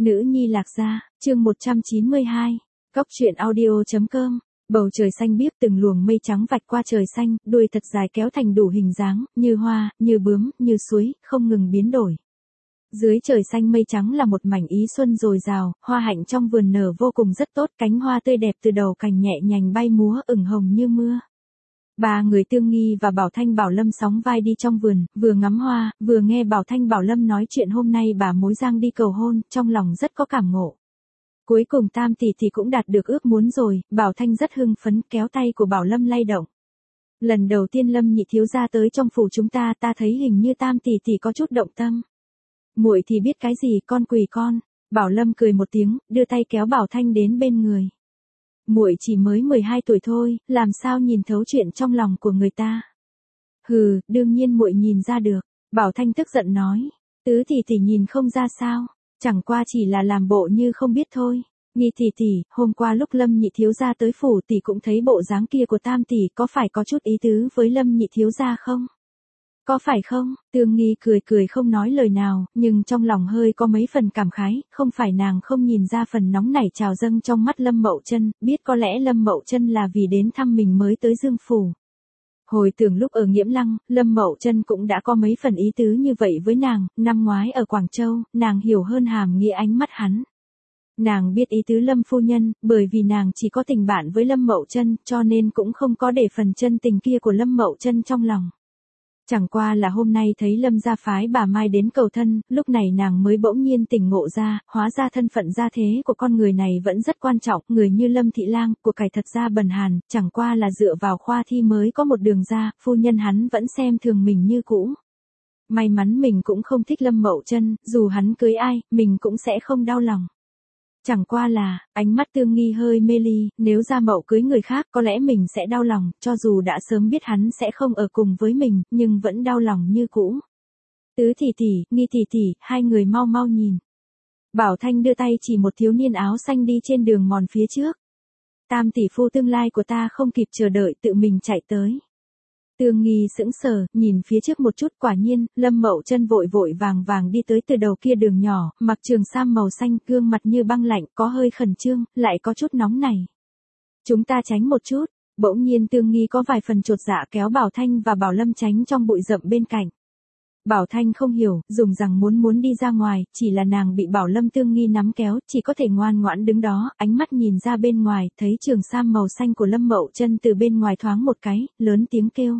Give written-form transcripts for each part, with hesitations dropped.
Nữ nhi Lạc Gia, chương 192, Cóc truyện audio.com. Bầu trời xanh biếc, từng luồng mây trắng vạch qua trời xanh, đuôi thật dài kéo thành đủ hình dáng, như hoa, như bướm, như suối, không ngừng biến đổi. Dưới trời xanh mây trắng là một mảnh ý xuân dồi dào, hoa hạnh trong vườn nở vô cùng rất tốt, cánh hoa tươi đẹp từ đầu cành nhẹ nhành bay múa ửng hồng như mưa. Ba người Tương Nghi và Bảo Thanh Bảo Lâm sóng vai đi trong vườn, vừa ngắm hoa, vừa nghe Bảo Thanh Bảo Lâm nói chuyện hôm nay bà mối Giang đi cầu hôn, trong lòng rất có cảm ngộ. Cuối cùng Tam tỷ tỷ cũng đạt được ước muốn rồi, Bảo Thanh rất hưng phấn, kéo tay của Bảo Lâm lay động. Lần đầu tiên Lâm nhị thiếu gia tới trong phủ chúng ta thấy hình như Tam tỷ tỷ có chút động tâm. Muội thì biết cái gì, con quỳ con. Bảo Lâm cười một tiếng, đưa tay kéo Bảo Thanh đến bên người. Muội chỉ mới 12 tuổi thôi, làm sao nhìn thấu chuyện trong lòng của người ta. Hừ, đương nhiên muội nhìn ra được. Bảo Thanh tức giận nói. Tứ tỷ tỷ nhìn không ra sao, chẳng qua chỉ là làm bộ như không biết thôi. Nghi tỷ tỷ, hôm qua lúc Lâm nhị thiếu gia tới phủ tỷ cũng thấy bộ dáng kia của Tam tỷ, có phải có chút ý tứ với Lâm nhị thiếu gia không? Có phải không? Tương Nghi cười cười không nói lời nào, nhưng trong lòng hơi có mấy phần cảm khái, không phải nàng không nhìn ra phần nóng nảy trào dâng trong mắt Lâm Mậu Chân, biết có lẽ Lâm Mậu Chân là vì đến thăm mình mới tới Dương phủ. Hồi tưởng lúc ở Nghiễm Lăng, Lâm Mậu Chân cũng đã có mấy phần ý tứ như vậy với nàng, năm ngoái ở Quảng Châu, nàng hiểu hơn hàm nghĩa ánh mắt hắn. Nàng biết ý tứ Lâm phu nhân, bởi vì nàng chỉ có tình bạn với Lâm Mậu Chân, cho nên cũng không có để phần chân tình kia của Lâm Mậu Chân trong lòng. Chẳng qua là hôm nay thấy Lâm gia phái bà Mai đến cầu thân, lúc này nàng mới bỗng nhiên tỉnh ngộ ra, hóa ra thân phận gia thế của con người này vẫn rất quan trọng, người như Lâm thị lang, của cải thật ra bần hàn, chẳng qua là dựa vào khoa thi mới có một đường ra, phu nhân hắn vẫn xem thường mình như cũ. May mắn mình cũng không thích Lâm Mậu Chân, dù hắn cưới ai, mình cũng sẽ không đau lòng. Chẳng qua là, ánh mắt Tương Nghi hơi mê ly, nếu Gia Mậu cưới người khác có lẽ mình sẽ đau lòng, cho dù đã sớm biết hắn sẽ không ở cùng với mình, nhưng vẫn đau lòng như cũ. Tứ tỷ tỷ, Nghi tỷ tỷ, hai người mau mau nhìn. Bảo Thanh đưa tay chỉ một thiếu niên áo xanh đi trên đường mòn phía trước. Tam tỷ phu tương lai của ta không kịp chờ đợi tự mình chạy tới. Tương Nghi sững sờ, nhìn phía trước một chút, quả nhiên, Lâm Mậu Chân vội vội vàng vàng đi tới từ đầu kia đường nhỏ, mặc trường sam màu xanh, gương mặt như băng lạnh, có hơi khẩn trương, lại có chút nóng này. Chúng ta tránh một chút, bỗng nhiên Tương Nghi có vài phần chột dạ kéo Bảo Thanh và Bảo Lâm tránh trong bụi rậm bên cạnh. Bảo Thanh không hiểu, dùng rằng muốn đi ra ngoài, chỉ là nàng bị Bảo Lâm Tương Nghi nắm kéo, chỉ có thể ngoan ngoãn đứng đó, ánh mắt nhìn ra bên ngoài, thấy trường sam màu xanh của Lâm Mậu Chân từ bên ngoài thoáng một cái, lớn tiếng kêu.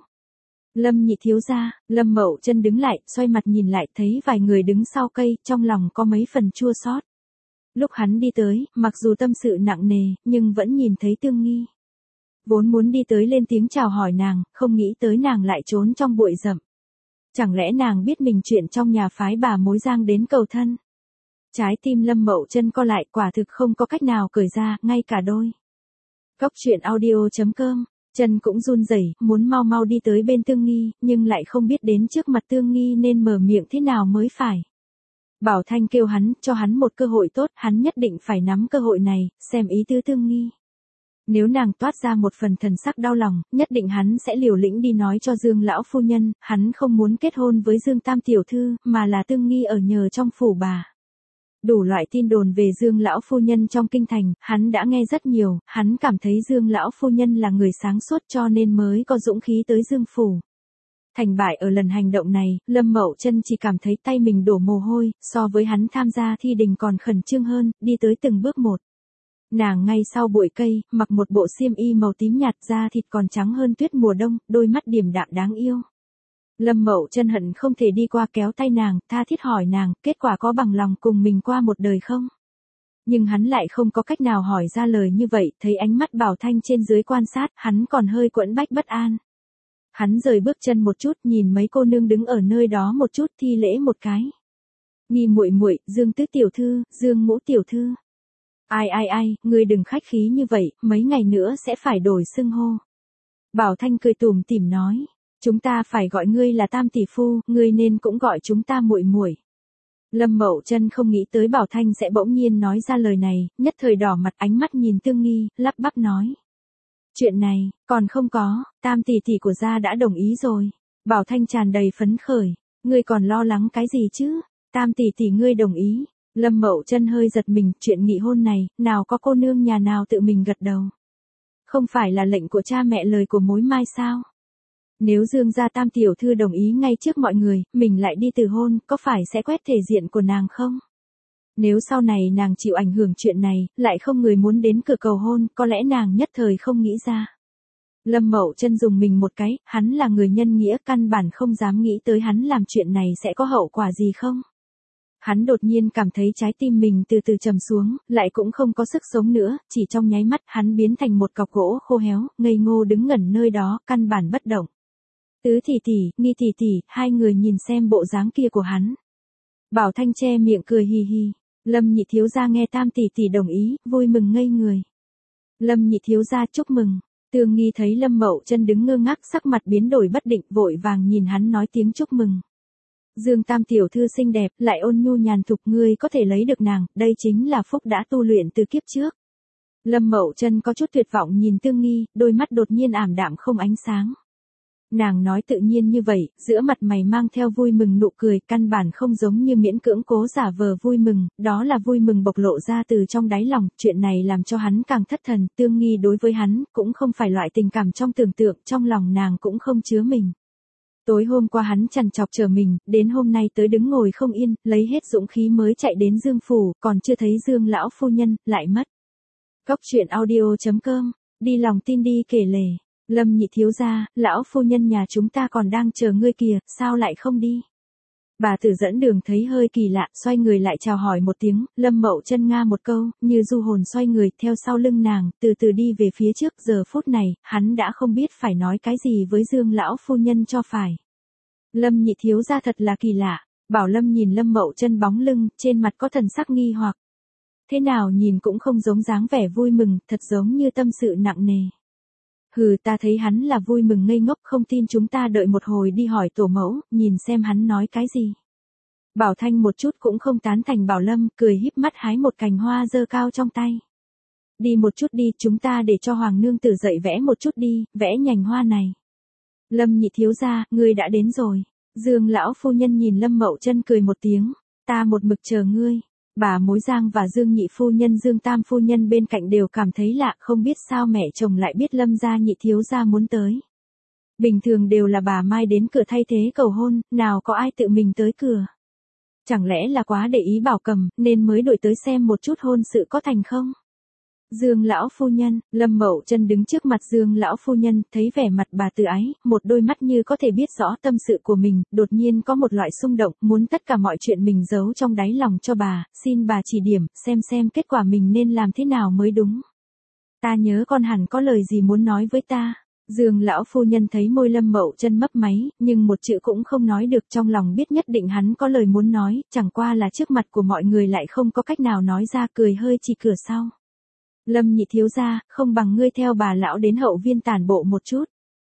Lâm nhị thiếu gia. Lâm Mậu Chân đứng lại, xoay mặt nhìn lại, thấy vài người đứng sau cây, trong lòng có mấy phần chua xót. Lúc hắn đi tới, mặc dù tâm sự nặng nề, nhưng vẫn nhìn thấy Tương Nghi. Vốn muốn đi tới lên tiếng chào hỏi nàng, không nghĩ tới nàng lại trốn trong bụi rậm. Chẳng lẽ nàng biết mình chuyện trong nhà phái bà mối Giang đến cầu thân? Trái tim Lâm Mậu Chân co lại, quả thực không có cách nào cởi ra, ngay cả đôi. Cóc truyện audio.com. Chân cũng run rẩy, muốn mau mau đi tới bên Tương Nghi, nhưng lại không biết đến trước mặt Tương Nghi nên mở miệng thế nào mới phải. Bảo Thanh kêu hắn, cho hắn một cơ hội tốt, hắn nhất định phải nắm cơ hội này, xem ý tứ Tương Nghi. Nếu nàng toát ra một phần thần sắc đau lòng, nhất định hắn sẽ liều lĩnh đi nói cho Dương lão phu nhân, hắn không muốn kết hôn với Dương tam tiểu thư, mà là Tương Nghi ở nhờ trong phủ bà. Đủ loại tin đồn về Dương lão phu nhân trong kinh thành, hắn đã nghe rất nhiều, hắn cảm thấy Dương lão phu nhân là người sáng suốt cho nên mới có dũng khí tới Dương phủ. Thành bại ở lần hành động này, Lâm Mậu Chân chỉ cảm thấy tay mình đổ mồ hôi, so với hắn tham gia thi đình còn khẩn trương hơn, đi tới từng bước một. Nàng ngay sau bụi cây, mặc một bộ xiêm y màu tím nhạt, da thịt còn trắng hơn tuyết mùa đông, đôi mắt điềm đạm đáng yêu. Lâm Mậu Chân hận không thể đi qua kéo tay nàng, tha thiết hỏi nàng, kết quả có bằng lòng cùng mình qua một đời không? Nhưng hắn lại không có cách nào hỏi ra lời như vậy, thấy ánh mắt Bảo Thanh trên dưới quan sát, hắn còn hơi quẫn bách bất an. Hắn rời bước chân một chút, nhìn mấy cô nương đứng ở nơi đó một chút, thi lễ một cái. Nghi muội muội, Dương tứ tiểu thư, Dương ngũ tiểu thư. Ai, ngươi đừng khách khí như vậy, mấy ngày nữa sẽ phải đổi xưng hô. Bảo Thanh cười tủm tỉm nói. Chúng ta phải gọi ngươi là Tam tỷ phu, ngươi nên cũng gọi chúng ta muội muội. Lâm Mậu Chân không nghĩ tới Bảo Thanh sẽ bỗng nhiên nói ra lời này, nhất thời đỏ mặt, ánh mắt nhìn Tương Nghi, lắp bắp nói. Chuyện này, còn không có, Tam tỷ tỷ của gia đã đồng ý rồi. Bảo Thanh tràn đầy phấn khởi, ngươi còn lo lắng cái gì chứ? Tam tỷ tỷ ngươi đồng ý. Lâm Mậu Chân hơi giật mình, chuyện nghị hôn này, nào có cô nương nhà nào tự mình gật đầu. Không phải là lệnh của cha mẹ lời của mối mai sao? Nếu Dương gia tam tiểu thư đồng ý ngay trước mọi người, mình lại đi từ hôn, có phải sẽ quét thể diện của nàng không? Nếu sau này nàng chịu ảnh hưởng chuyện này, lại không người muốn đến cửa cầu hôn, có lẽ nàng nhất thời không nghĩ ra. Lâm Mậu Chân dùng mình một cái, hắn là người nhân nghĩa, căn bản không dám nghĩ tới hắn làm chuyện này sẽ có hậu quả gì không. Hắn đột nhiên cảm thấy trái tim mình từ từ trầm xuống, lại cũng không có sức sống nữa, chỉ trong nháy mắt hắn biến thành một cọc gỗ khô héo, ngây ngô đứng ngẩn nơi đó, căn bản bất động. Tứ tỷ tỷ, Nghi tỷ tỷ, hai người nhìn xem bộ dáng kia của hắn. Bảo Thanh che miệng cười hì hì. Lâm nhị thiếu gia nghe tam tỷ tỷ đồng ý, vui mừng ngây người. Lâm nhị thiếu gia chúc mừng. Tương Nghi thấy Lâm Mậu Chân đứng ngơ ngác, sắc mặt biến đổi bất định, vội vàng nhìn hắn nói tiếng chúc mừng. Dương tam tiểu thư xinh đẹp, lại ôn nhu nhàn thục, ngươi có thể lấy được nàng, đây chính là phúc đã tu luyện từ kiếp trước. Lâm Mậu Chân có chút tuyệt vọng nhìn Tương Nghi, đôi mắt đột nhiên ảm đạm không ánh sáng. Nàng nói tự nhiên như vậy, giữa mặt mày mang theo vui mừng nụ cười, căn bản không giống như miễn cưỡng cố giả vờ vui mừng, đó là vui mừng bộc lộ ra từ trong đáy lòng, chuyện này làm cho hắn càng thất thần, Tương Nghi đối với hắn, cũng không phải loại tình cảm trong tưởng tượng, trong lòng nàng cũng không chứa mình. Tối hôm qua hắn trằn trọc chờ mình, đến hôm nay tới đứng ngồi không yên, lấy hết dũng khí mới chạy đến Dương phủ, còn chưa thấy Dương lão phu nhân, lại mất. Cóc truyện audio.com, đi lòng tin đi kể lể. Lâm nhị thiếu gia, lão phu nhân nhà chúng ta còn đang chờ ngươi kìa, sao lại không đi? Bà tử dẫn đường thấy hơi kỳ lạ, xoay người lại chào hỏi một tiếng, Lâm Mậu Chân nga một câu, như du hồn xoay người, theo sau lưng nàng, từ từ đi về phía trước, giờ phút này, hắn đã không biết phải nói cái gì với Dương lão phu nhân cho phải. Lâm nhị thiếu gia thật là kỳ lạ, Bảo Lâm nhìn Lâm Mậu Chân bóng lưng, trên mặt có thần sắc nghi hoặc. Thế nào nhìn cũng không giống dáng vẻ vui mừng, thật giống như tâm sự nặng nề. Hừ, ta thấy hắn là vui mừng ngây ngốc, không tin chúng ta đợi một hồi đi hỏi tổ mẫu, nhìn xem hắn nói cái gì. Bảo Thanh một chút cũng không tán thành Bảo Lâm, cười híp mắt hái một cành hoa dơ cao trong tay. Đi một chút đi, chúng ta để cho Hoàng nương tử dạy vẽ một chút đi, vẽ nhành hoa này. Lâm nhị thiếu gia, ngươi đã đến rồi. Dương lão phu nhân nhìn Lâm Mậu Chân cười một tiếng, ta một mực chờ ngươi. Bà Mối Giang và Dương nhị phu nhân Dương tam phu nhân bên cạnh đều cảm thấy lạ, không biết sao mẹ chồng lại biết Lâm gia nhị thiếu gia muốn tới. Bình thường đều là bà Mai đến cửa thay thế cầu hôn, nào có ai tự mình tới cửa. Chẳng lẽ là quá để ý Bảo Cầm, nên mới đuổi tới xem một chút hôn sự có thành không? Dương lão phu nhân, Lâm Mậu Chân đứng trước mặt Dương lão phu nhân, thấy vẻ mặt bà từ ái, một đôi mắt như có thể biết rõ tâm sự của mình, đột nhiên có một loại xung động, muốn tất cả mọi chuyện mình giấu trong đáy lòng cho bà, xin bà chỉ điểm, xem kết quả mình nên làm thế nào mới đúng. Ta nhớ con hẳn có lời gì muốn nói với ta. Dương lão phu nhân thấy môi Lâm Mậu Chân mấp máy, nhưng một chữ cũng không nói được, trong lòng biết nhất định hắn có lời muốn nói, chẳng qua là trước mặt của mọi người lại không có cách nào nói ra, cười hơi chỉ cửa sau. Lâm nhị thiếu gia, không bằng ngươi theo bà lão đến hậu viên tản bộ một chút.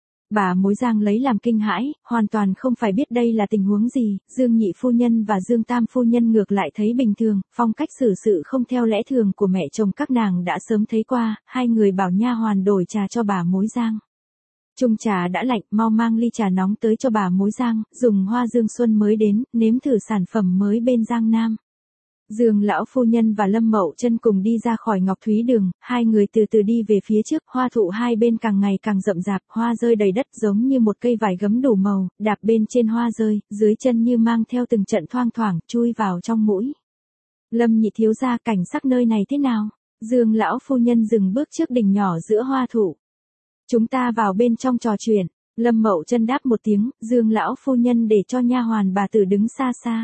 Bà Mối Giang lấy làm kinh hãi, hoàn toàn không phải biết đây là tình huống gì, Dương nhị phu nhân và Dương tam phu nhân ngược lại thấy bình thường, phong cách xử sự không theo lẽ thường của mẹ chồng các nàng đã sớm thấy qua, hai người bảo nha hoàn đổi trà cho bà Mối Giang. Chung trà đã lạnh, mau mang ly trà nóng tới cho bà Mối Giang, dùng hoa dương xuân mới đến, nếm thử sản phẩm mới bên Giang Nam. Dương lão phu nhân và Lâm Mậu Chân cùng đi ra khỏi Ngọc Thúy Đường, hai người từ từ đi về phía trước, hoa thụ hai bên càng ngày càng rậm rạp, hoa rơi đầy đất giống như một cây vải gấm đủ màu, đạp bên trên hoa rơi, dưới chân như mang theo từng trận thoang thoảng, chui vào trong mũi. Lâm nhị thiếu gia, cảnh sắc nơi này thế nào? Dương lão phu nhân dừng bước trước đỉnh nhỏ giữa hoa thụ. Chúng ta vào bên trong trò chuyện. Lâm Mậu Chân đáp một tiếng, Dương lão phu nhân để cho nha hoàn bà tử đứng xa xa.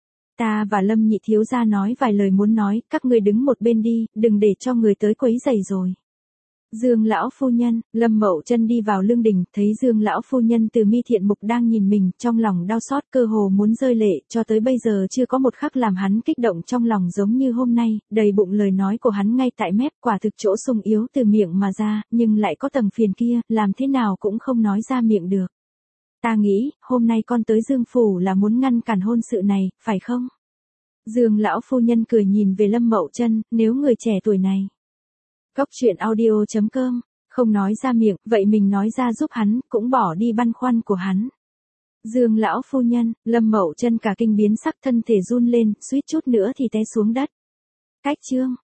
Ta và Lâm nhị thiếu gia nói vài lời muốn nói, các ngươi đứng một bên đi, đừng để cho người tới quấy rầy rồi. Dương lão phu nhân, Lâm Mậu Chân đi vào lương đình, thấy Dương lão phu nhân từ mi thiện mục đang nhìn mình, trong lòng đau xót cơ hồ muốn rơi lệ, cho tới bây giờ chưa có một khắc làm hắn kích động trong lòng giống như hôm nay, đầy bụng lời nói của hắn ngay tại mép, quả thực chỗ sung yếu từ miệng mà ra, nhưng lại có tầng phiền kia, làm thế nào cũng không nói ra miệng được. Ta nghĩ, hôm nay con tới Dương phủ là muốn ngăn cản hôn sự này, phải không? Dương lão phu nhân cười nhìn về Lâm Mậu Chân, nếu người trẻ tuổi này. Cóc truyện audio.com, không nói ra miệng, vậy mình nói ra giúp hắn, cũng bỏ đi băn khoăn của hắn. Dương lão phu nhân, Lâm Mậu Chân cả kinh biến sắc thân thể run lên, suýt chút nữa thì té xuống đất. Cách chương